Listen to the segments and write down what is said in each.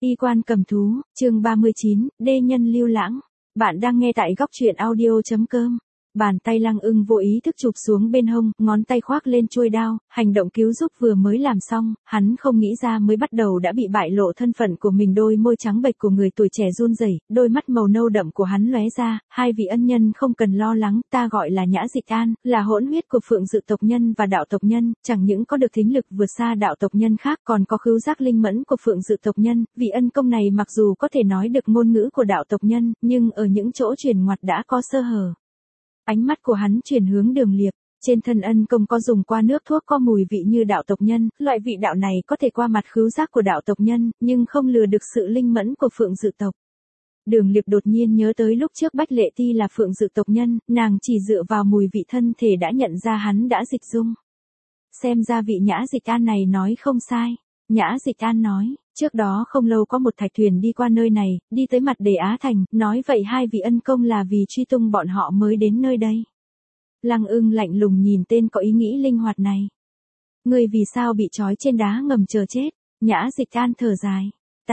Y quan cầm thú, chương 39, đê nhân lưu lãng. Bạn đang nghe tại góc truyện audio.com. Bàn tay Lăng Ưng vô ý thức chụp xuống bên hông, ngón tay khoác lên chuôi đao, hành động cứu giúp vừa mới làm xong, hắn không nghĩ ra mới bắt đầu đã bị bại lộ thân phận của mình. Đôi môi trắng bệch của người tuổi trẻ run rẩy, đôi mắt màu nâu đậm của hắn lóe ra, hai vị ân nhân không cần lo lắng, ta gọi là Nhã Dịch An, là hỗn huyết của Phượng Dự tộc nhân và đạo tộc nhân, chẳng những có được thính lực vượt xa đạo tộc nhân khác còn có khứu giác linh mẫn của Phượng Dự tộc nhân, vị ân công này mặc dù có thể nói được ngôn ngữ của đạo tộc nhân, nhưng ở những chỗ truyền ngoặt đã có sơ hở. Ánh mắt của hắn chuyển hướng Đường Liệp, trên thân ân công có dùng qua nước thuốc có mùi vị như đạo tộc nhân, loại vị đạo này có thể qua mặt khứu giác của đạo tộc nhân, nhưng không lừa được sự linh mẫn của Phượng Dự tộc. Đường Liệp đột nhiên nhớ tới lúc trước Bách Lệ Ti là Phượng Dự tộc nhân, nàng chỉ dựa vào mùi vị thân thể đã nhận ra hắn đã dịch dung. Xem ra vị Nhã Dịch An này nói không sai. Nhã Dịch An nói, trước đó không lâu có một thạch thuyền đi qua nơi này, đi tới mặt Đề Á Thành, nói vậy hai vị ân công là vì truy tung bọn họ mới đến nơi đây. Lăng Ưng lạnh lùng nhìn tên có ý nghĩ linh hoạt này. Người vì sao bị trói trên đá ngầm chờ chết? Nhã Dịch An thở dài.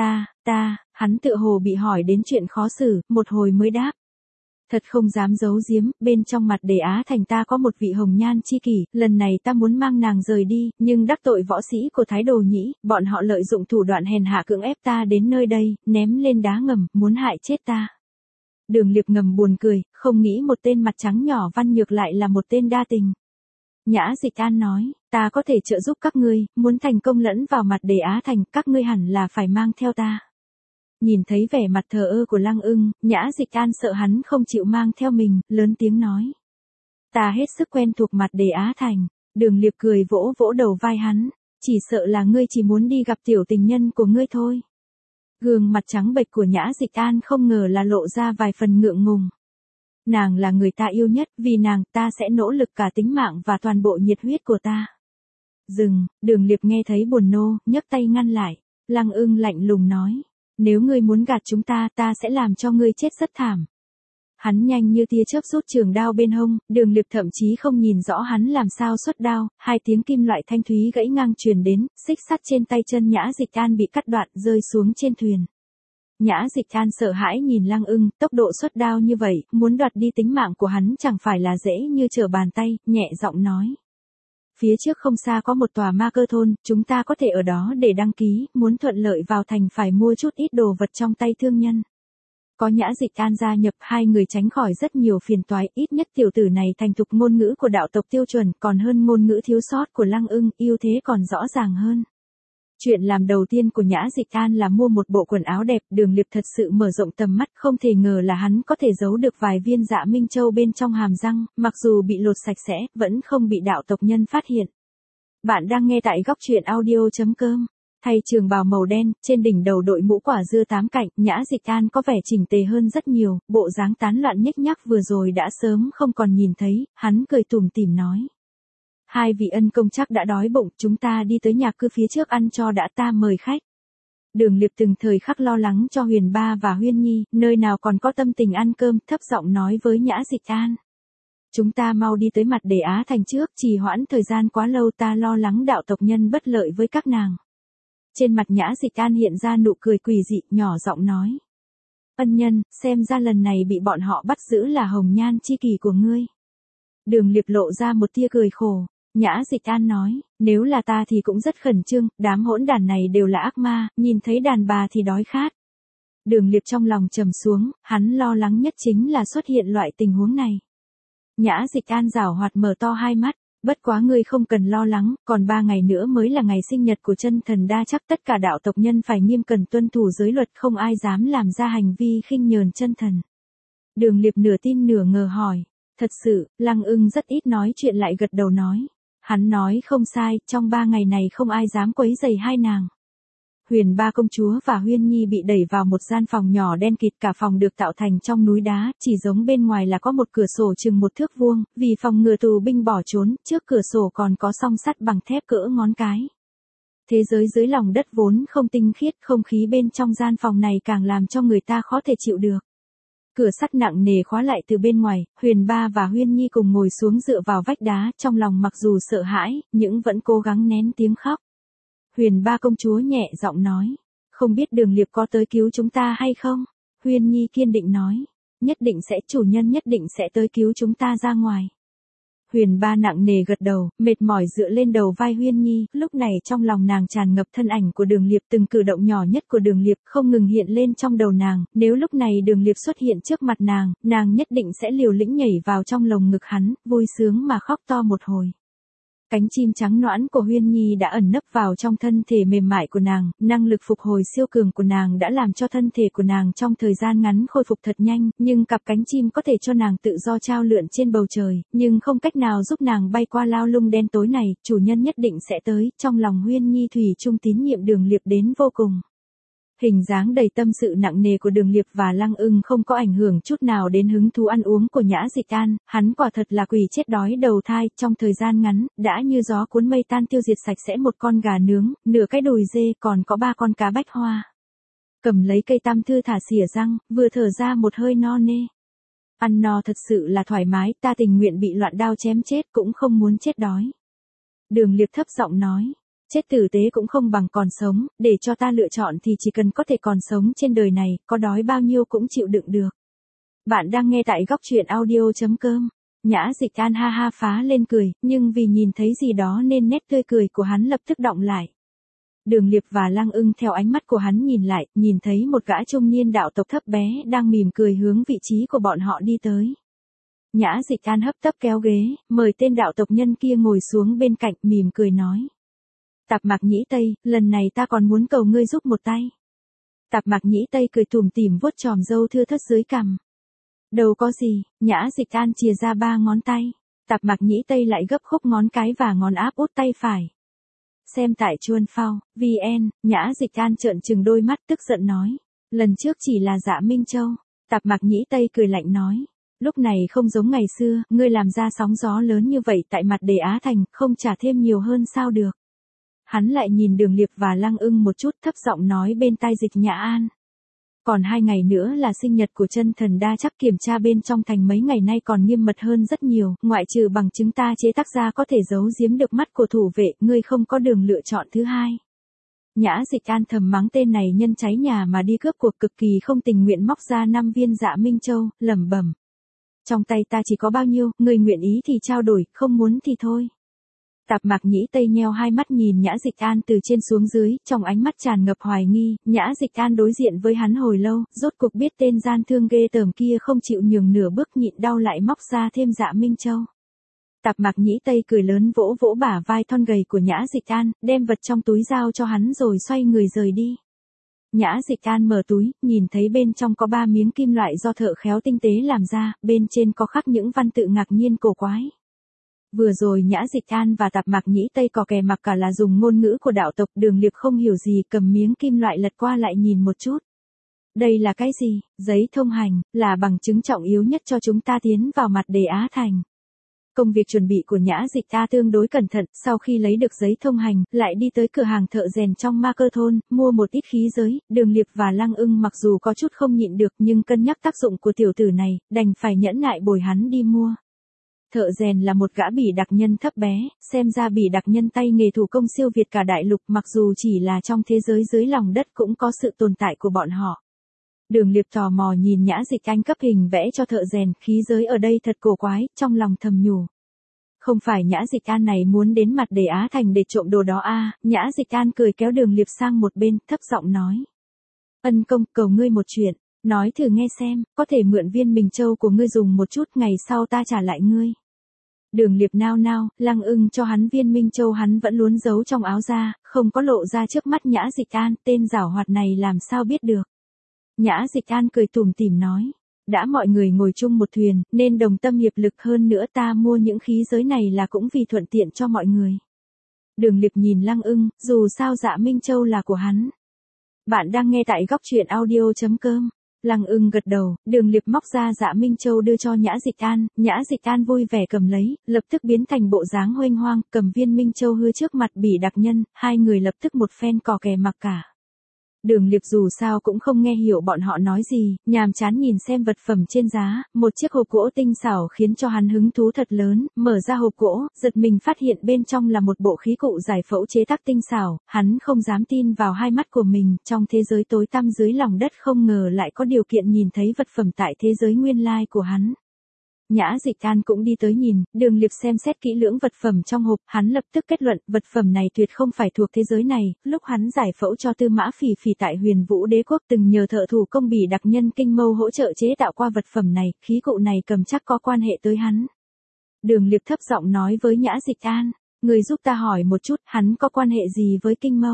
Hắn tựa hồ bị hỏi đến chuyện khó xử, một hồi mới đáp. Thật không dám giấu giếm, bên trong mặt Đề Á Thành ta có một vị hồng nhan chi kỷ, lần này ta muốn mang nàng rời đi, nhưng đắc tội võ sĩ của Thái Đồ Nhĩ, bọn họ lợi dụng thủ đoạn hèn hạ cưỡng ép ta đến nơi đây, ném lên đá ngầm, muốn hại chết ta. Đường Liệp ngầm buồn cười, không nghĩ một tên mặt trắng nhỏ văn nhược lại là một tên đa tình. Nhã Dịch An nói, ta có thể trợ giúp các ngươi, muốn thành công lẫn vào mặt Đề Á Thành, các ngươi hẳn là phải mang theo ta. Nhìn thấy vẻ mặt thờ ơ của Lăng Ưng, Nhã Dịch An sợ hắn không chịu mang theo mình, lớn tiếng nói. Ta hết sức quen thuộc mặt Đề Á Thành. Đường Liệp cười vỗ vỗ đầu vai hắn, chỉ sợ là ngươi chỉ muốn đi gặp tiểu tình nhân của ngươi thôi. Gương mặt trắng bệch của Nhã Dịch An không ngờ là lộ ra vài phần ngượng ngùng. Nàng là người ta yêu nhất, vì nàng ta sẽ nỗ lực cả tính mạng và toàn bộ nhiệt huyết của ta. Dừng, Đường Liệp nghe thấy buồn nô, nhấc tay ngăn lại. Lăng Ưng lạnh lùng nói. Nếu ngươi muốn gạt chúng ta, ta sẽ làm cho ngươi chết rất thảm. Hắn nhanh như tia chớp rút trường đao bên hông, Đường Liệp thậm chí không nhìn rõ hắn làm sao xuất đao, hai tiếng kim loại thanh thúy gãy ngang truyền đến, xích sắt trên tay chân Nhã Dịch An bị cắt đoạn rơi xuống trên thuyền. Nhã Dịch An sợ hãi nhìn Lăng Ưng, tốc độ xuất đao như vậy, muốn đoạt đi tính mạng của hắn chẳng phải là dễ như trở bàn tay, nhẹ giọng nói. Phía trước không xa có một tòa ma cơ thôn, chúng ta có thể ở đó để đăng ký, muốn thuận lợi vào thành phải mua chút ít đồ vật trong tay thương nhân. Có Nhã Dịch An gia nhập, hai người tránh khỏi rất nhiều phiền toái, ít nhất tiểu tử này thành thục ngôn ngữ của đạo tộc tiêu chuẩn, còn hơn ngôn ngữ thiếu sót của Lăng Ưng, ưu thế còn rõ ràng hơn. Chuyện làm đầu tiên của Nhã Dịch An là mua một bộ quần áo đẹp, Đường Liệp thật sự mở rộng tầm mắt, không thể ngờ là hắn có thể giấu được vài viên Dạ Minh Châu bên trong hàm răng, mặc dù bị lột sạch sẽ, vẫn không bị đạo tộc nhân phát hiện. Bạn đang nghe tại góc truyện audio.com. Thay trường bào màu đen, trên đỉnh đầu đội mũ quả dưa tám cạnh, Nhã Dịch An có vẻ chỉnh tề hơn rất nhiều, bộ dáng tán loạn nhếch nhác vừa rồi đã sớm không còn nhìn thấy, hắn cười tủm tỉm nói. Hai vị ân công chắc đã đói bụng, chúng ta đi tới nhà cư phía trước ăn cho đã, ta mời khách. Đường Liệp từng thời khắc lo lắng cho Huyền Ba và Huyên Nhi, nơi nào còn có tâm tình ăn cơm, thấp giọng nói với Nhã Dịch An. Chúng ta mau đi tới mặt Đề Á Thành trước, trì hoãn thời gian quá lâu ta lo lắng đạo tộc nhân bất lợi với các nàng. Trên mặt Nhã Dịch An hiện ra nụ cười quỷ dị, nhỏ giọng nói. Ân nhân, xem ra lần này bị bọn họ bắt giữ là hồng nhan chi kỷ của ngươi. Đường Liệp lộ ra một tia cười khổ. Nhã Dịch An nói, nếu là ta thì cũng rất khẩn trương, đám hỗn đản này đều là ác ma, nhìn thấy đàn bà thì đói khát. Đường Liệp trong lòng trầm xuống, hắn lo lắng nhất chính là xuất hiện loại tình huống này. Nhã Dịch An giảo hoạt mở to hai mắt, bất quá ngươi không cần lo lắng, còn 3 ngày nữa mới là ngày sinh nhật của chân thần đa chắc tất cả đạo tộc nhân phải nghiêm cẩn tuân thủ giới luật, không ai dám làm ra hành vi khinh nhờn chân thần. Đường Liệp nửa tin nửa ngờ hỏi, thật sự, Lăng Ưng rất ít nói chuyện lại gật đầu nói. Hắn nói không sai, trong 3 ngày này không ai dám quấy rầy hai nàng. Huyền Ba công chúa và Huyên Nhi bị đẩy vào một gian phòng nhỏ đen kịt, cả phòng được tạo thành trong núi đá, chỉ giống bên ngoài là có một cửa sổ chừng 1 thước vuông, vì phòng ngừa tù binh bỏ trốn, trước cửa sổ còn có song sắt bằng thép cỡ ngón cái. Thế giới dưới lòng đất vốn không tinh khiết, không khí bên trong gian phòng này càng làm cho người ta khó thể chịu được. Cửa sắt nặng nề khóa lại từ bên ngoài, Huyền Ba và Huyên Nhi cùng ngồi xuống dựa vào vách đá, trong lòng mặc dù sợ hãi, nhưng vẫn cố gắng nén tiếng khóc. Huyền Ba công chúa nhẹ giọng nói, Không biết Đường Liệp có tới cứu chúng ta hay không? Huyên Nhi kiên định nói. Nhất định sẽ, chủ nhân nhất định sẽ tới cứu chúng ta ra ngoài. Huyền Ba nặng nề gật đầu, mệt mỏi dựa lên đầu vai Huyên Nhi, lúc này trong lòng nàng tràn ngập thân ảnh của Đường Liệp, từng cử động nhỏ nhất của Đường Liệp không ngừng hiện lên trong đầu nàng, nếu lúc này Đường Liệp xuất hiện trước mặt nàng nhất định sẽ liều lĩnh nhảy vào trong lồng ngực hắn, vui sướng mà khóc to một hồi. Cánh chim trắng nõn của Huyên Nhi đã ẩn nấp vào trong thân thể mềm mại của nàng, năng lực phục hồi siêu cường của nàng đã làm cho thân thể của nàng trong thời gian ngắn khôi phục thật nhanh, nhưng cặp cánh chim có thể cho nàng tự do trao lượn trên bầu trời, nhưng không cách nào giúp nàng bay qua lao lung đen tối này, chủ nhân nhất định sẽ tới, trong lòng Huyên Nhi thủy chung tín nhiệm Đường Liệp đến vô cùng. Hình dáng đầy tâm sự nặng nề của Đường Liệp và Lăng Ưng không có ảnh hưởng chút nào đến hứng thú ăn uống của Nhã Dịch An, hắn quả thật là quỷ chết đói đầu thai, trong thời gian ngắn, đã như gió cuốn mây tan tiêu diệt sạch sẽ một con gà nướng, nửa cái đùi dê, còn có 3 con cá bách hoa. Cầm lấy cây tam thư thả xỉa răng, vừa thở ra một hơi no nê. Ăn no thật sự là thoải mái, ta tình nguyện bị loạn đao chém chết cũng không muốn chết đói. Đường Liệp thấp giọng nói. Chết tử tế cũng không bằng còn sống, để cho ta lựa chọn thì chỉ cần có thể còn sống trên đời này, có đói bao nhiêu cũng chịu đựng được. Bạn đang nghe tại góc truyện audio.com. Nhã Dịch An ha ha phá lên cười, nhưng vì nhìn thấy gì đó nên nét tươi cười của hắn lập tức đọng lại. Đường Liệp và Lăng Ưng theo ánh mắt của hắn nhìn lại, nhìn thấy một gã trung niên đạo tộc thấp bé đang mỉm cười hướng vị trí của bọn họ đi tới. Nhã Dịch An hấp tấp kéo ghế, mời tên đạo tộc nhân kia ngồi xuống bên cạnh, mỉm cười nói. Tạp Mạc Nhĩ Tây, lần này ta còn muốn cầu ngươi giúp một tay. Tạp Mạc Nhĩ Tây cười tủm tỉm vuốt chòm râu thưa thớt dưới cằm. Đâu có gì, Nhã Dịch An chìa ra 3 ngón tay. Tạp Mạc Nhĩ Tây lại gấp khúc ngón cái và ngón áp út tay phải. Xem tại Chuan Phao, VN, Nhã Dịch An trợn trừng đôi mắt tức giận nói. Lần trước chỉ là Dạ Minh Châu. Tạp Mạc Nhĩ Tây cười lạnh nói. Lúc này không giống ngày xưa, ngươi làm ra sóng gió lớn như vậy tại mặt Đề Á Thành, không trả thêm nhiều hơn sao được. Hắn lại nhìn Đường Liệp và Lăng Ưng một chút, thấp giọng nói bên tai Dịch Nhã An. Còn 2 ngày nữa là sinh nhật của chân thần đa chắc, kiểm tra bên trong thành mấy ngày nay còn nghiêm mật hơn rất nhiều, ngoại trừ bằng chứng ta chế tác ra có thể giấu giếm được mắt của thủ vệ, ngươi không có đường lựa chọn thứ hai. Nhã Dịch An thầm mắng tên này nhân cháy nhà mà đi cướp cuộc, cực kỳ không tình nguyện móc ra 5 viên Dạ Minh Châu, lẩm bẩm. Trong tay ta chỉ có bao nhiêu, ngươi nguyện ý thì trao đổi, không muốn thì thôi. Tạp Mạc Nhĩ Tây nheo hai mắt nhìn Nhã Dịch An từ trên xuống dưới, trong ánh mắt tràn ngập hoài nghi, Nhã Dịch An đối diện với hắn hồi lâu, rốt cuộc biết tên gian thương ghê tởm kia không chịu nhường nửa bước, nhịn đau lại móc ra thêm Dạ Minh Châu. Tạp Mạc Nhĩ Tây cười lớn vỗ vỗ bả vai thon gầy của Nhã Dịch An, đem vật trong túi giao cho hắn rồi xoay người rời đi. Nhã Dịch An mở túi, nhìn thấy bên trong có 3 miếng kim loại do thợ khéo tinh tế làm ra, bên trên có khắc những văn tự ngạc nhiên cổ quái. Vừa rồi Nhã Dịch An và Tạp Mạc Nhĩ Tây có kè mặc cả là dùng ngôn ngữ của đạo tộc, Đường Liệp không hiểu gì, cầm miếng kim loại lật qua lại nhìn một chút. Đây là cái gì? Giấy thông hành, là bằng chứng trọng yếu nhất cho chúng ta tiến vào mặt Đề Á Thành. Công việc chuẩn bị của Nhã Dịch Ta tương đối cẩn thận, sau khi lấy được giấy thông hành, lại đi tới cửa hàng thợ rèn trong Ma Cơ thôn, mua một ít khí giới, Đường Liệp và Lăng Ưng mặc dù có chút không nhịn được nhưng cân nhắc tác dụng của tiểu tử này, đành phải nhẫn nại bồi hắn đi mua. Thợ rèn là một gã bỉ đặc nhân thấp bé, xem ra bỉ đặc nhân tay nghề thủ công siêu việt cả đại lục, mặc dù chỉ là trong thế giới dưới lòng đất cũng có sự tồn tại của bọn họ. Đường Liệp tò mò nhìn Nhã Dịch Anh cấp hình vẽ cho thợ rèn, khí giới ở đây thật cổ quái, trong lòng thầm nhủ. Không phải Nhã Dịch An này muốn đến mặt Đề Á Thành để trộm đồ đó à? Nhã Dịch An cười kéo Đường Liệp sang một bên, thấp giọng nói. Ân công, cầu ngươi một chuyện, nói thử nghe xem, có thể mượn viên Minh Châu của ngươi dùng một chút, ngày sau ta trả lại ngươi. Đường Liệp nao nao, Lăng Ưng cho hắn viên Minh Châu hắn vẫn luôn giấu trong áo ra, không có lộ ra trước mắt Nhã Dịch An, tên giảo hoạt này làm sao biết được. Nhã Dịch An cười tủm tỉm nói, đã mọi người ngồi chung một thuyền, nên đồng tâm hiệp lực, hơn nữa ta mua những khí giới này là cũng vì thuận tiện cho mọi người. Đường Liệp nhìn Lăng Ưng, dù sao Dạ Minh Châu là của hắn. Bạn đang nghe tại góc truyện audio.com. Lăng Ưng gật đầu, Đường Liệp móc ra Dạ Minh Châu đưa cho Nhã Dịch An, Nhã Dịch An vui vẻ cầm lấy, lập tức biến thành bộ dáng huênh hoang, cầm viên Minh Châu hưa trước mặt bỉ đặc nhân, hai người lập tức một phen cò kè mặc cả. Đường Liệp dù sao cũng không nghe hiểu bọn họ nói gì, nhàm chán nhìn xem vật phẩm trên giá, một chiếc hộp gỗ tinh xảo khiến cho hắn hứng thú thật lớn, mở ra hộp gỗ, giật mình phát hiện bên trong là một bộ khí cụ giải phẫu chế tác tinh xảo, hắn không dám tin vào hai mắt của mình, trong thế giới tối tăm dưới lòng đất không ngờ lại có điều kiện nhìn thấy vật phẩm tại thế giới nguyên lai của hắn. Nhã Dịch An cũng đi tới nhìn, Đường Liệp xem xét kỹ lưỡng vật phẩm trong hộp, hắn lập tức kết luận, vật phẩm này tuyệt không phải thuộc thế giới này, lúc hắn giải phẫu cho Tư Mã Phỉ Phỉ tại Huyền Vũ Đế quốc từng nhờ thợ thủ công Bỉ đặc nhân Kinh Mâu hỗ trợ chế tạo qua vật phẩm này, khí cụ này cầm chắc có quan hệ tới hắn. Đường Liệp thấp giọng nói với Nhã Dịch An, người giúp ta hỏi một chút, hắn có quan hệ gì với Kinh Mâu?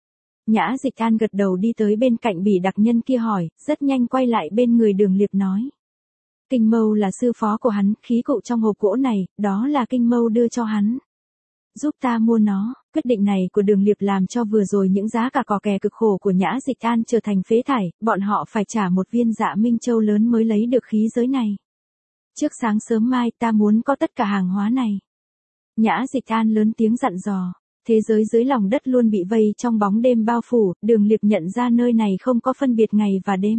Nhã Dịch An gật đầu đi tới bên cạnh Bỉ đặc nhân kia hỏi, rất nhanh quay lại bên người Đường Liệp nói. Kinh Mâu là sư phó của hắn, khí cụ trong hộp gỗ này, đó là Kinh Mâu đưa cho hắn. Giúp ta mua nó, quyết định này của Đường Liệp làm cho vừa rồi những giá cả cò kè cực khổ của Nhã Dịch An trở thành phế thải, bọn họ phải trả một viên Dạ Minh Châu lớn mới lấy được khí giới này. Trước sáng sớm mai ta muốn có tất cả hàng hóa này. Nhã Dịch An lớn tiếng dặn dò, thế giới dưới lòng đất luôn bị vây trong bóng đêm bao phủ, Đường Liệp nhận ra nơi này không có phân biệt ngày và đêm.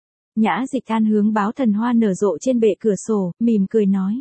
Nhã Dịch An hướng báo thần hoa nở rộ trên bệ cửa sổ, mỉm cười nói.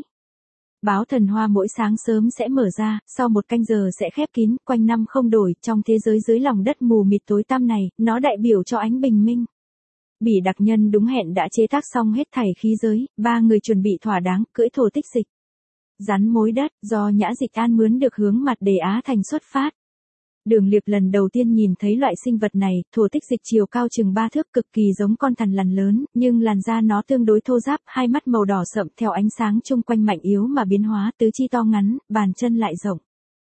Báo thần hoa mỗi sáng sớm sẽ mở ra, sau một canh giờ sẽ khép kín, quanh năm không đổi, trong thế giới dưới lòng đất mù mịt tối tăm này, nó đại biểu cho ánh bình minh. Bỉ đặc nhân đúng hẹn đã chế tác xong hết thảy khí giới, ba người chuẩn bị thỏa đáng, cưỡi thổ tích dịch. Rắn mối đất, do Nhã Dịch An mướn được hướng mặt đề Á Thành xuất phát. Đường Liệp lần đầu tiên nhìn thấy loại sinh vật này, thổ tích dịch chiều cao chừng 3 thước cực kỳ giống con thằn lằn lớn, nhưng làn da nó tương đối thô ráp, hai mắt màu đỏ sậm theo ánh sáng chung quanh mạnh yếu mà biến hóa, tứ chi to ngắn, bàn chân lại rộng.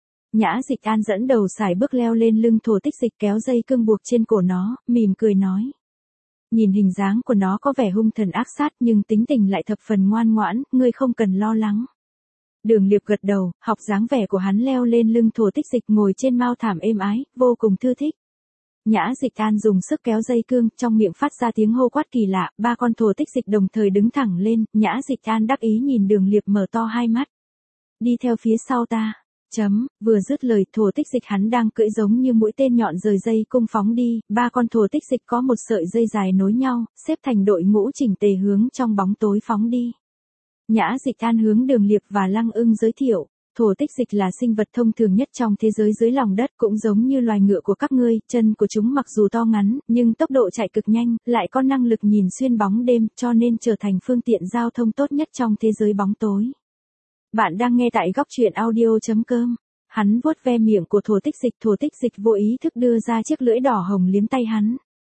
Nhã Dịch An dẫn đầu sải bước leo lên lưng thổ tích dịch kéo dây cương buộc trên cổ nó, mỉm cười nói. Nhìn hình dáng của nó có vẻ hung thần ác sát nhưng tính tình lại thập phần ngoan ngoãn, ngươi không cần lo lắng. Đường Liệp gật đầu, học dáng vẻ của hắn leo lên lưng thổ tích dịch ngồi trên mao thảm êm ái, vô cùng thư thích. Nhã Dịch An dùng sức kéo dây cương, trong miệng phát ra tiếng hô quát kỳ lạ, ba con thổ tích dịch đồng thời đứng thẳng lên, Nhã Dịch An đắc ý nhìn Đường Liệp mở to hai mắt. Đi theo phía sau ta. Vừa dứt lời thổ tích dịch hắn đang cưỡi giống như mũi tên nhọn rời dây cung phóng đi, ba con thổ tích dịch có một sợi dây dài nối nhau, xếp thành đội ngũ chỉnh tề hướng trong bóng tối phóng đi. Nhã Dịch An hướng Đường Liệp và Lăng Ưng giới thiệu, thổ tích dịch là sinh vật thông thường nhất trong thế giới dưới lòng đất cũng giống như loài ngựa của các ngươi, chân của chúng mặc dù to ngắn, nhưng tốc độ chạy cực nhanh, lại có năng lực nhìn xuyên bóng đêm, cho nên trở thành phương tiện giao thông tốt nhất trong thế giới bóng tối. Bạn đang nghe tại góc truyện audio.com. Hắn vuốt ve miệng của thổ tích dịch vô ý thức đưa ra chiếc lưỡi đỏ hồng liếm tay hắn.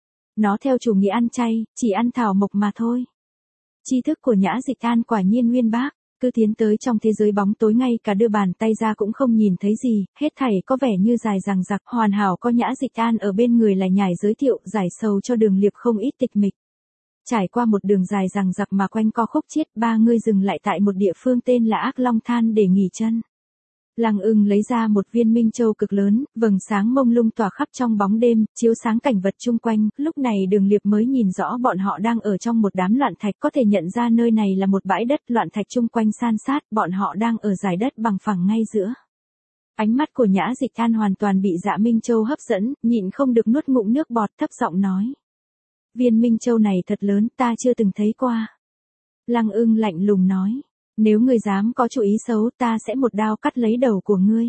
Nó theo chủ nghĩa ăn chay, chỉ ăn thảo mộc mà thôi. Tri thức của Nhã Dịch An quả nhiên uyên bác, cứ tiến tới trong thế giới bóng tối ngay cả đưa bàn tay ra cũng không nhìn thấy gì, hết thảy có vẻ như dài dằng dặc, hoàn hảo có Nhã Dịch An ở bên người lại nhải giới thiệu, giải sầu cho Đường Liệp không ít tịch mịch. Trải qua một đường dài dằng dặc mà quanh co khúc chiết, ba người dừng lại tại một địa phương tên là Ác Long Than để nghỉ chân. Lăng Ưng lấy ra một viên minh châu cực lớn, vầng sáng mông lung tỏa khắp trong bóng đêm, chiếu sáng cảnh vật chung quanh, lúc này Đường Liệp mới nhìn rõ bọn họ đang ở trong một đám loạn thạch, có thể nhận ra nơi này là một bãi đất, loạn thạch chung quanh san sát, bọn họ đang ở dải đất bằng phẳng ngay giữa. Ánh mắt của Nhã Dịch An hoàn toàn bị Dạ Minh Châu hấp dẫn, nhịn không được nuốt ngụm nước bọt, thấp giọng nói. Viên minh châu này thật lớn, ta chưa từng thấy qua. Lăng Ưng lạnh lùng nói. Nếu ngươi dám có chủ ý xấu, ta sẽ một đao cắt lấy đầu của ngươi.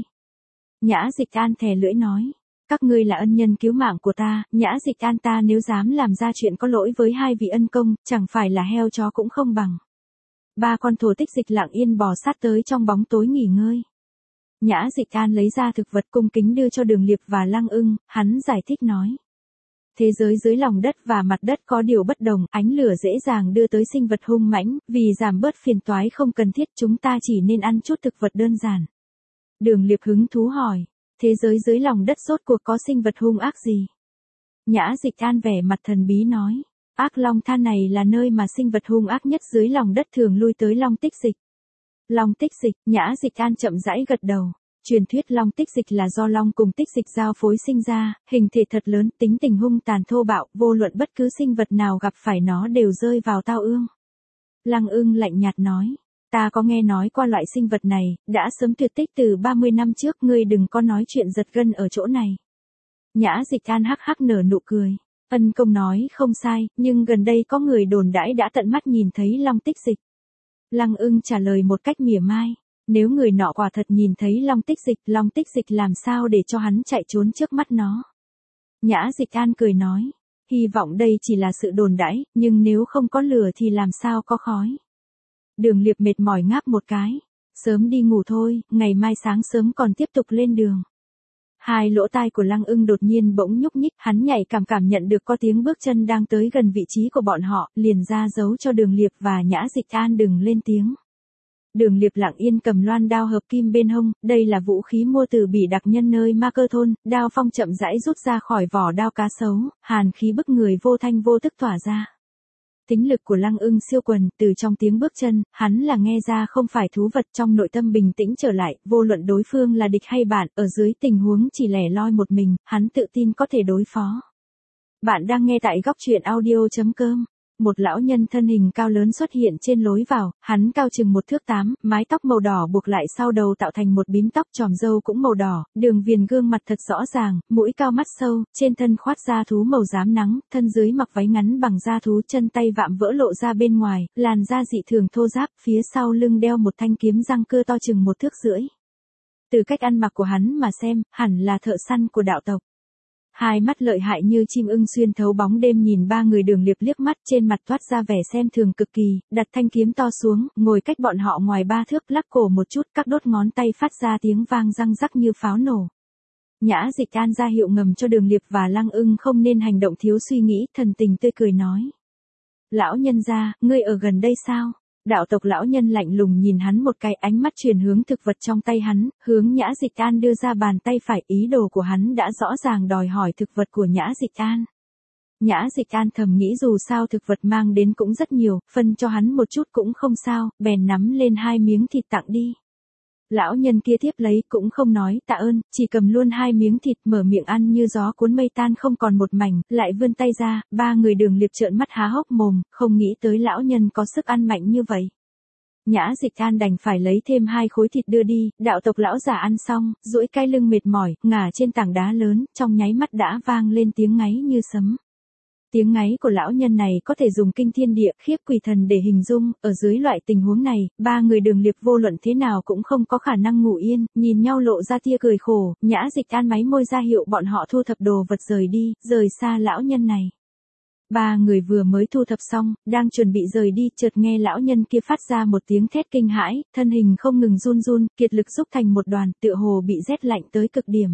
Nhã Dịch An thè lưỡi nói. Các ngươi là ân nhân cứu mạng của ta, Nhã Dịch An ta nếu dám làm ra chuyện có lỗi với hai vị ân công, chẳng phải là heo chó cũng không bằng. Ba con thổ tích dịch lặng yên bò sát tới trong bóng tối nghỉ ngơi. Nhã Dịch An lấy ra thực vật cung kính đưa cho Đường Liệp và Lăng Ưng, hắn giải thích nói. Thế giới dưới lòng đất và mặt đất có điều bất đồng, ánh lửa dễ dàng đưa tới sinh vật hung mãnh, vì giảm bớt phiền toái không cần thiết chúng ta chỉ nên ăn chút thực vật đơn giản. Đường Liệp hứng thú hỏi, thế giới dưới lòng đất rốt cuộc có sinh vật hung ác gì? Nhã Dịch An vẻ mặt thần bí nói, Ác Long Than này là nơi mà sinh vật hung ác nhất dưới lòng đất thường lui tới Long Tích Dịch. Long Tích Dịch, Nhã Dịch An chậm rãi gật đầu. Truyền thuyết Long Tích Dịch là do Long cùng Tích Dịch giao phối sinh ra, hình thể thật lớn, tính tình hung tàn thô bạo, vô luận bất cứ sinh vật nào gặp phải nó đều rơi vào tao ương. Lăng Ưng lạnh nhạt nói, ta có nghe nói qua loại sinh vật này, đã sớm tuyệt tích từ 30 năm trước, ngươi đừng có nói chuyện giật gân ở chỗ này. Nhã Dịch An hắc hắc nở nụ cười. Ân Công nói không sai, nhưng gần đây có người đồn đãi đã tận mắt nhìn thấy Long Tích Dịch. Lăng Ưng trả lời một cách mỉa mai. Nếu người nọ quả thật nhìn thấy Long Tích Dịch làm sao để cho hắn chạy trốn trước mắt nó. Nhã Dịch An cười nói. Hy vọng đây chỉ là sự đồn đãi, nhưng nếu không có lửa thì làm sao có khói. Đường Liệp mệt mỏi ngáp một cái. Sớm đi ngủ thôi, ngày mai sáng sớm còn tiếp tục lên đường. Hai lỗ tai của Lăng Ưng đột nhiên bỗng nhúc nhích, hắn nhạy cảm nhận được có tiếng bước chân đang tới gần vị trí của bọn họ, liền ra dấu cho Đường Liệp và Nhã Dịch An đừng lên tiếng. Đường Liệp lặng yên cầm loan đao hợp kim bên hông, đây là vũ khí mua từ Bỉ đặc nhân nơi Ma Cơ thôn, đao phong chậm rãi rút ra khỏi vỏ đao cá sấu, hàn khí bức người vô thanh vô tức tỏa ra. Tính lực của Lăng Ưng siêu quần, từ trong tiếng bước chân, hắn là nghe ra không phải thú vật, trong nội tâm bình tĩnh trở lại, vô luận đối phương là địch hay bạn, ở dưới tình huống chỉ lẻ loi một mình, hắn tự tin có thể đối phó. Bạn đang nghe tại góc truyện audio.com. Một lão nhân thân hình cao lớn xuất hiện trên lối vào, hắn cao chừng 1 thước 8, mái tóc màu đỏ buộc lại sau đầu tạo thành một bím tóc, tròm râu cũng màu đỏ, đường viền gương mặt thật rõ ràng, mũi cao mắt sâu, trên thân khoác da thú màu rám nắng, thân dưới mặc váy ngắn bằng da thú, chân tay vạm vỡ lộ ra bên ngoài, làn da dị thường thô ráp, phía sau lưng đeo một thanh kiếm răng cưa to chừng 1 thước rưỡi. Từ cách ăn mặc của hắn mà xem, hẳn là thợ săn của đạo tộc. Hai mắt lợi hại như chim ưng xuyên thấu bóng đêm nhìn ba người Đường Liệp liếc mắt, trên mặt toát ra vẻ xem thường cực kỳ, đặt thanh kiếm to xuống, ngồi cách bọn họ ngoài 3 thước, lắc cổ một chút, các đốt ngón tay phát ra tiếng vang răng rắc như pháo nổ. Nhã Dịch An ra hiệu ngầm cho Đường Liệp và Lăng Ưng không nên hành động thiếu suy nghĩ, thần tình tươi cười nói. Lão nhân gia, ngươi ở gần đây sao? Đạo tộc lão nhân lạnh lùng nhìn hắn một cái, ánh mắt chuyển hướng thực vật trong tay hắn, hướng Nhã Dịch An đưa ra bàn tay phải, ý đồ của hắn đã rõ ràng đòi hỏi thực vật của Nhã Dịch An. Nhã Dịch An thầm nghĩ dù sao thực vật mang đến cũng rất nhiều, phân cho hắn một chút cũng không sao, bèn nắm lên 2 miếng thịt tặng đi. Lão nhân kia tiếp lấy cũng không nói tạ ơn, chỉ cầm luôn 2 miếng thịt, mở miệng ăn như gió cuốn mây tan không còn một mảnh, lại vươn tay ra, ba người Đường Liệp trợn mắt há hốc mồm, không nghĩ tới lão nhân có sức ăn mạnh như vậy. Nhã Dịch An đành phải lấy thêm 2 khối thịt đưa đi, đạo tộc lão giả ăn xong, duỗi cái lưng mệt mỏi, ngả trên tảng đá lớn, trong nháy mắt đã vang lên tiếng ngáy như sấm. Tiếng ngáy của lão nhân này có thể dùng kinh thiên địa, khiếp quỷ thần để hình dung, ở dưới loại tình huống này, ba người Đường Liệp vô luận thế nào cũng không có khả năng ngủ yên, nhìn nhau lộ ra tia cười khổ, Nhã Dịch An máy môi ra hiệu bọn họ thu thập đồ vật rời đi, rời xa lão nhân này. Ba người vừa mới thu thập xong, đang chuẩn bị rời đi, chợt nghe lão nhân kia phát ra một tiếng thét kinh hãi, thân hình không ngừng run run, kiệt lực xúc thành một đoàn, tựa hồ bị rét lạnh tới cực điểm.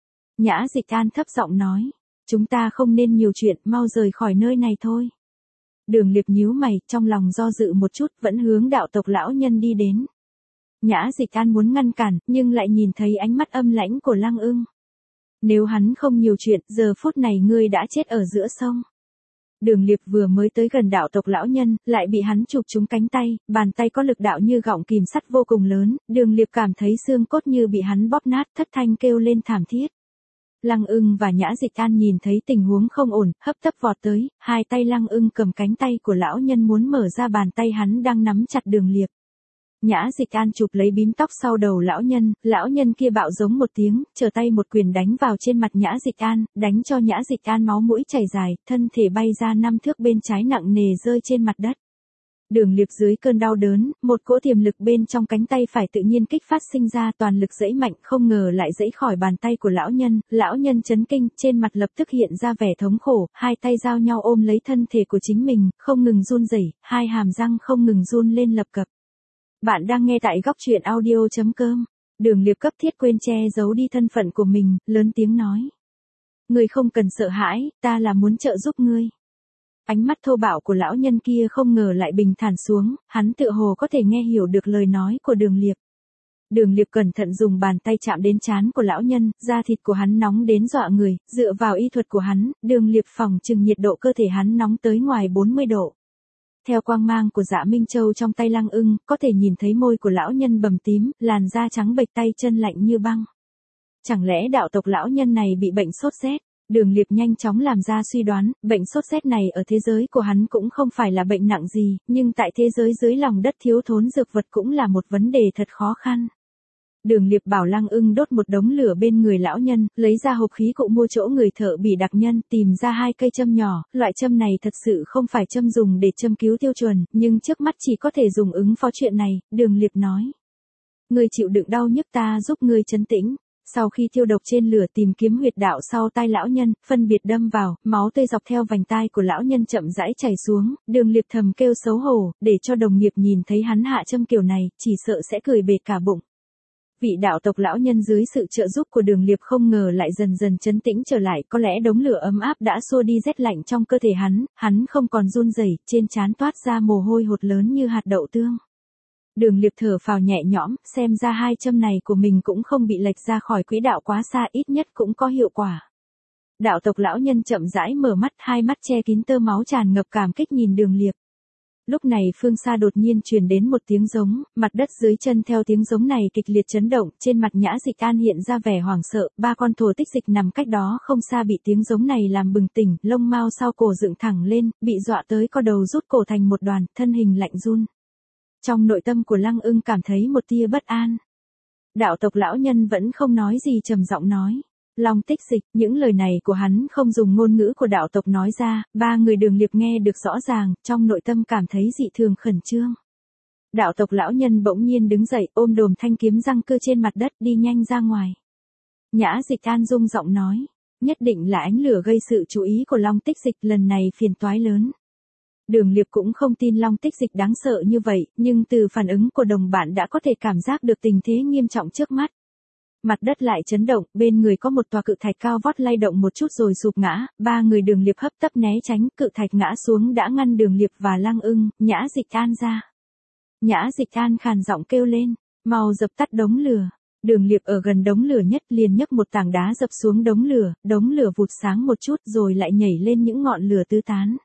Nhã Dịch An thấp giọng nói. Chúng ta không nên nhiều chuyện, mau rời khỏi nơi này thôi. Đường Liệp nhíu mày, trong lòng do dự một chút, vẫn hướng đạo tộc lão nhân đi đến. Nhã Dịch An muốn ngăn cản, nhưng lại nhìn thấy ánh mắt âm lãnh của Lăng Ưng. Nếu hắn không nhiều chuyện, giờ phút này ngươi đã chết ở giữa sông. Đường Liệp vừa mới tới gần đạo tộc lão nhân, lại bị hắn chụp trúng cánh tay, bàn tay có lực đạo như gọng kìm sắt vô cùng lớn, Đường Liệp cảm thấy xương cốt như bị hắn bóp nát, thất thanh kêu lên thảm thiết. Lăng Ưng và Nhã Dịch An nhìn thấy tình huống không ổn, hấp tấp vọt tới, hai tay Lăng Ưng cầm cánh tay của lão nhân muốn mở ra bàn tay hắn đang nắm chặt Đường Liệp. Nhã Dịch An chụp lấy bím tóc sau đầu lão nhân kia bạo giống một tiếng, trở tay một quyền đánh vào trên mặt Nhã Dịch An, đánh cho Nhã Dịch An máu mũi chảy dài, thân thể bay ra 5 thước bên trái nặng nề rơi trên mặt đất. Đường Liệp dưới cơn đau đớn, một cỗ tiềm lực bên trong cánh tay phải tự nhiên kích phát sinh ra, toàn lực giãy mạnh, không ngờ lại giãy khỏi bàn tay của lão nhân chấn kinh, trên mặt lập tức hiện ra vẻ thống khổ, hai tay giao nhau ôm lấy thân thể của chính mình, không ngừng run rẩy, hai hàm răng không ngừng run lên lập cập. Bạn đang nghe tại góc truyện audio.com. Đường Liệp cấp thiết quên che giấu đi thân phận của mình, lớn tiếng nói. Ngươi không cần sợ hãi, ta là muốn trợ giúp ngươi. Ánh mắt thô bạo của lão nhân kia không ngờ lại bình thản xuống, hắn tựa hồ có thể nghe hiểu được lời nói của Đường Liệp. Đường Liệp cẩn thận dùng bàn tay chạm đến trán của lão nhân, da thịt của hắn nóng đến dọa người, dựa vào y thuật của hắn, Đường Liệp phòng trừng nhiệt độ cơ thể hắn nóng tới ngoài 40 độ. Theo quang mang của Dạ Minh Châu trong tay Lăng Ưng, có thể nhìn thấy môi của lão nhân bầm tím, làn da trắng bệch, tay chân lạnh như băng. Chẳng lẽ đạo tộc lão nhân này bị bệnh sốt rét? Đường Liệp nhanh chóng làm ra suy đoán, bệnh sốt rét này ở thế giới của hắn cũng không phải là bệnh nặng gì, nhưng tại thế giới dưới lòng đất thiếu thốn dược vật cũng là một vấn đề thật khó khăn. Đường Liệp bảo Lăng Ưng đốt một đống lửa bên người lão nhân, lấy ra hộp khí cụ mua chỗ người thợ bỉ đặc nhân, tìm ra 2 cây châm nhỏ, loại châm này thật sự không phải châm dùng để châm cứu tiêu chuẩn, nhưng trước mắt chỉ có thể dùng ứng phó chuyện này, Đường Liệp nói. Ngươi chịu đựng đau nhức ta giúp ngươi trấn tĩnh. Sau khi thiêu độc trên lửa tìm kiếm huyệt đạo sau tai lão nhân, phân biệt đâm vào, máu tươi dọc theo vành tai của lão nhân chậm rãi chảy xuống, Đường Liệp thầm kêu xấu hổ, để cho đồng nghiệp nhìn thấy hắn hạ châm kiểu này, chỉ sợ sẽ cười bể cả bụng. Vị đạo tộc lão nhân dưới sự trợ giúp của Đường Liệp không ngờ lại dần dần trấn tĩnh trở lại, có lẽ đống lửa ấm áp đã xua đi rét lạnh trong cơ thể hắn không còn run rẩy, trên trán toát ra mồ hôi hột lớn như hạt đậu tương. Đường Liệp thở phào nhẹ nhõm, xem ra 2 châm này của mình cũng không bị lệch ra khỏi quỹ đạo quá xa, ít nhất cũng có hiệu quả. Đạo tộc lão nhân chậm rãi mở mắt, 2 mắt che kín tơ máu tràn ngập cảm kích nhìn Đường Liệp. Lúc này phương xa đột nhiên truyền đến một tiếng giống, mặt đất dưới chân theo tiếng giống này kịch liệt chấn động, trên mặt Nhã Dịch An hiện ra vẻ hoảng sợ, 3 con thổ tích dịch nằm cách đó không xa bị tiếng giống này làm bừng tỉnh, lông mao sau cổ dựng thẳng lên, bị dọa tới co đầu rút cổ thành một đoàn, thân hình lạnh run. Trong nội tâm của Lăng Ưng cảm thấy một tia bất an. Đạo tộc lão nhân vẫn không nói gì, trầm giọng nói. Long tích dịch, những lời này của hắn không dùng ngôn ngữ của đạo tộc nói ra, 3 người Đường Liệp nghe được rõ ràng, trong nội tâm cảm thấy dị thường khẩn trương. Đạo tộc lão nhân bỗng nhiên đứng dậy, ôm đồm thanh kiếm răng cưa trên mặt đất, đi nhanh ra ngoài. Nhã Dịch An rung giọng nói, nhất định là ánh lửa gây sự chú ý của Long tích dịch, lần này phiền toái lớn. Đường Liệp cũng không tin Long tích dịch đáng sợ như vậy, nhưng từ phản ứng của đồng bạn đã có thể cảm giác được tình thế nghiêm trọng trước mắt. Mặt đất lại chấn động, bên người có một tòa cự thạch cao vót lay động một chút rồi sụp ngã, 3 người Đường Liệp hấp tấp né tránh, cự thạch ngã xuống đã ngăn Đường Liệp và Lăng Ưng, Nhã Dịch An ra. Nhã Dịch An khàn giọng kêu lên, mau dập tắt đống lửa. Đường Liệp ở gần đống lửa nhất liền nhấc một tảng đá dập xuống đống lửa vụt sáng một chút rồi lại nhảy lên những ngọn lửa tứ tán.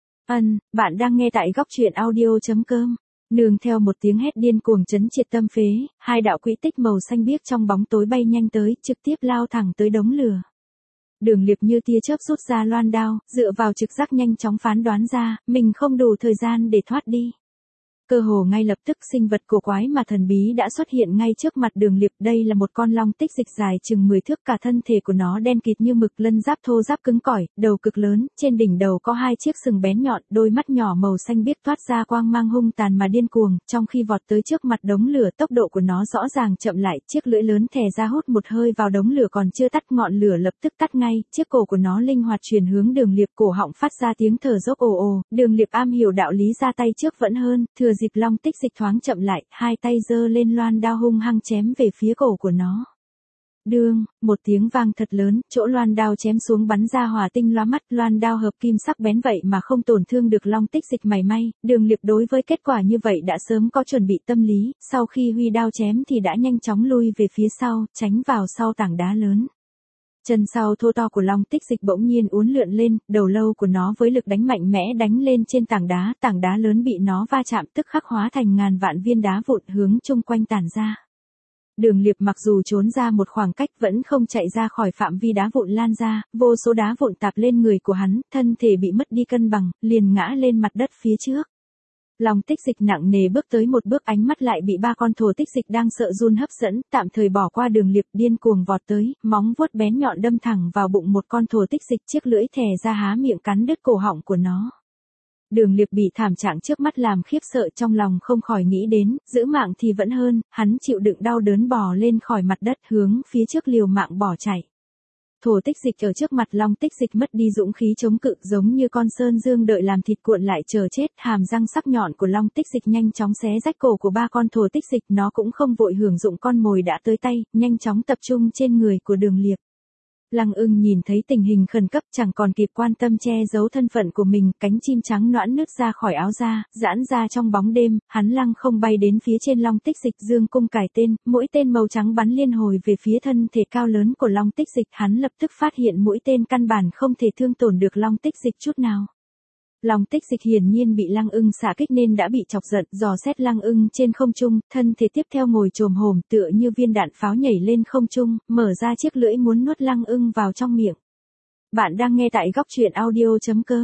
Bạn đang nghe tại góc truyện audio.com. Nương theo một tiếng hét điên cuồng chấn triệt tâm phế, 2 đạo quỹ tích màu xanh biếc trong bóng tối bay nhanh tới, trực tiếp lao thẳng tới đống lửa. Đường Liệp như tia chớp rút ra loan đao, dựa vào trực giác nhanh chóng phán đoán ra, mình không đủ thời gian để thoát đi. Cơ hồ ngay lập tức sinh vật cổ quái mà thần bí đã xuất hiện ngay trước mặt Đường Liệp, đây là một con long tích dịch dài chừng 10 thước, cả thân thể của nó đen kịt như mực, lân giáp thô ráp cứng cỏi, đầu cực lớn, trên đỉnh đầu có 2 chiếc sừng bén nhọn, đôi mắt nhỏ màu xanh biếc toát ra quang mang hung tàn mà điên cuồng, trong khi vọt tới trước mặt đống lửa, tốc độ của nó rõ ràng chậm lại, chiếc lưỡi lớn thè ra hút một hơi vào đống lửa còn chưa tắt, ngọn lửa lập tức tắt ngay, chiếc cổ của nó linh hoạt chuyển hướng Đường Liệp, cổ họng phát ra tiếng thở dốc ồ ồ, Đường Liệp am hiểu đạo lý ra tay trước vẫn hơn, thừa dịp long tích dịch thoáng chậm lại, 2 tay giơ lên loan đao hung hăng chém về phía cổ của nó. Đương, một tiếng vang thật lớn, chỗ loan đao chém xuống bắn ra hỏa tinh lóa mắt, loan đao hợp kim sắc bén vậy mà không tổn thương được long tích dịch mảy may. Đường Liệp đối với kết quả như vậy đã sớm có chuẩn bị tâm lý, sau khi huy đao chém thì đã nhanh chóng lui về phía sau, tránh vào sau tảng đá lớn. Chân sau thô to của long tích dịch bỗng nhiên uốn lượn lên, đầu lâu của nó với lực đánh mạnh mẽ đánh lên trên tảng đá lớn bị nó va chạm tức khắc hóa thành ngàn vạn viên đá vụn hướng chung quanh tản ra. Đường Liệp mặc dù trốn ra một khoảng cách vẫn không chạy ra khỏi phạm vi đá vụn lan ra, vô số đá vụn tạp lên người của hắn, thân thể bị mất đi cân bằng, liền ngã lên mặt đất phía trước. Long tích dịch nặng nề bước tới một bước, ánh mắt lại bị 3 con thổ tích dịch đang sợ run hấp dẫn, tạm thời bỏ qua Đường Liệp, điên cuồng vọt tới, móng vuốt bén nhọn đâm thẳng vào bụng một con thổ tích dịch, chiếc lưỡi thè ra há miệng cắn đứt cổ họng của nó. Đường Liệp bị thảm trạng trước mắt làm khiếp sợ, trong lòng không khỏi nghĩ đến, giữ mạng thì vẫn hơn, hắn chịu đựng đau đớn bò lên khỏi mặt đất hướng phía trước liều mạng bỏ chạy. Thổ tích dịch ở trước mặt long tích dịch mất đi dũng khí chống cự, giống như con sơn dương đợi làm thịt cuộn lại chờ chết, hàm răng sắc nhọn của long tích dịch nhanh chóng xé rách cổ của 3 con thổ tích dịch, nó cũng không vội hưởng dụng con mồi đã tới tay, nhanh chóng tập trung trên người của Đường Liệp. Lăng Ưng nhìn thấy tình hình khẩn cấp chẳng còn kịp quan tâm che giấu thân phận của mình, cánh chim trắng nõn nứt ra khỏi áo da, giãn ra trong bóng đêm, hắn lăng không bay đến phía trên long tích dịch, dương cung cài tên, mũi tên màu trắng bắn liên hồi về phía thân thể cao lớn của long tích dịch, hắn lập tức phát hiện mũi tên căn bản không thể thương tổn được long tích dịch chút nào. Long tích dịch hiển nhiên bị Lăng Ưng xạ kích nên đã bị chọc giận, dò xét Lăng Ưng trên không trung, thân thể tiếp theo ngồi chồm hổm tựa như viên đạn pháo nhảy lên không trung, mở ra chiếc lưỡi muốn nuốt Lăng Ưng vào trong miệng. Bạn đang nghe tại góc truyện audio.com.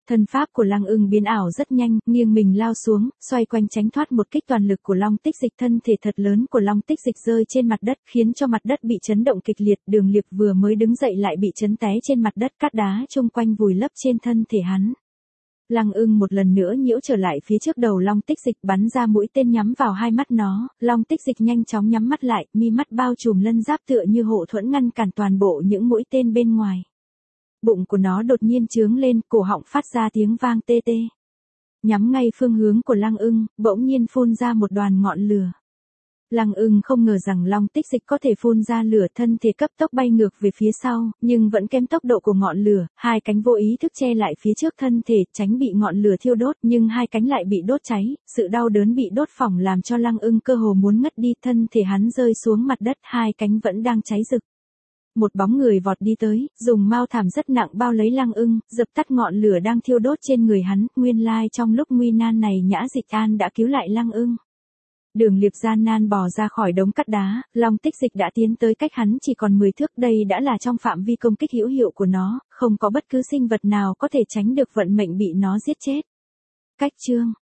Thân pháp của Lăng Ưng biến ảo rất nhanh, nghiêng mình lao xuống, xoay quanh tránh thoát một kích toàn lực của Long Tích Dịch. Thân thể thật lớn của Long Tích Dịch rơi trên mặt đất, khiến cho mặt đất bị chấn động kịch liệt. Đường Liệt vừa mới đứng dậy lại bị chấn té trên mặt đất, cát đá chung quanh vùi lấp trên thân thể hắn. Lăng Ưng một lần nữa nhiễu trở lại phía trước đầu Long Tích Dịch, bắn ra mũi tên nhắm vào hai mắt nó. Long Tích Dịch nhanh chóng nhắm mắt lại, mi mắt bao trùm lân giáp tựa như hộ thuẫn ngăn cản toàn bộ những mũi tên bên ngoài. Bụng của nó đột nhiên trướng lên, cổ họng phát ra tiếng vang tê tê. Nhắm ngay phương hướng của Lăng Ưng, bỗng nhiên phun ra một đoàn ngọn lửa. Lăng Ưng không ngờ rằng Long Tích Dịch có thể phun ra lửa, thân thể cấp tốc bay ngược về phía sau, nhưng vẫn kém tốc độ của ngọn lửa, hai cánh vô ý thức che lại phía trước thân thể, tránh bị ngọn lửa thiêu đốt, nhưng hai cánh lại bị đốt cháy, sự đau đớn bị đốt phỏng làm cho Lăng Ưng cơ hồ muốn ngất đi, thân thể hắn rơi xuống mặt đất, hai cánh vẫn đang cháy rực. Một bóng người vọt đi tới, dùng mao thảm rất nặng bao lấy Lăng Ưng, dập tắt ngọn lửa đang thiêu đốt trên người hắn. Nguyên lai trong lúc nguy nan này Nhã Dịch An đã cứu lại Lăng Ưng. Đường Liệt gian nan bò ra khỏi đống cát đá, Long Tích Dịch đã tiến tới cách hắn chỉ còn 10 thước, đây đã là trong phạm vi công kích hữu hiệu của nó, không có bất cứ sinh vật nào có thể tránh được vận mệnh bị nó giết chết. Cách chương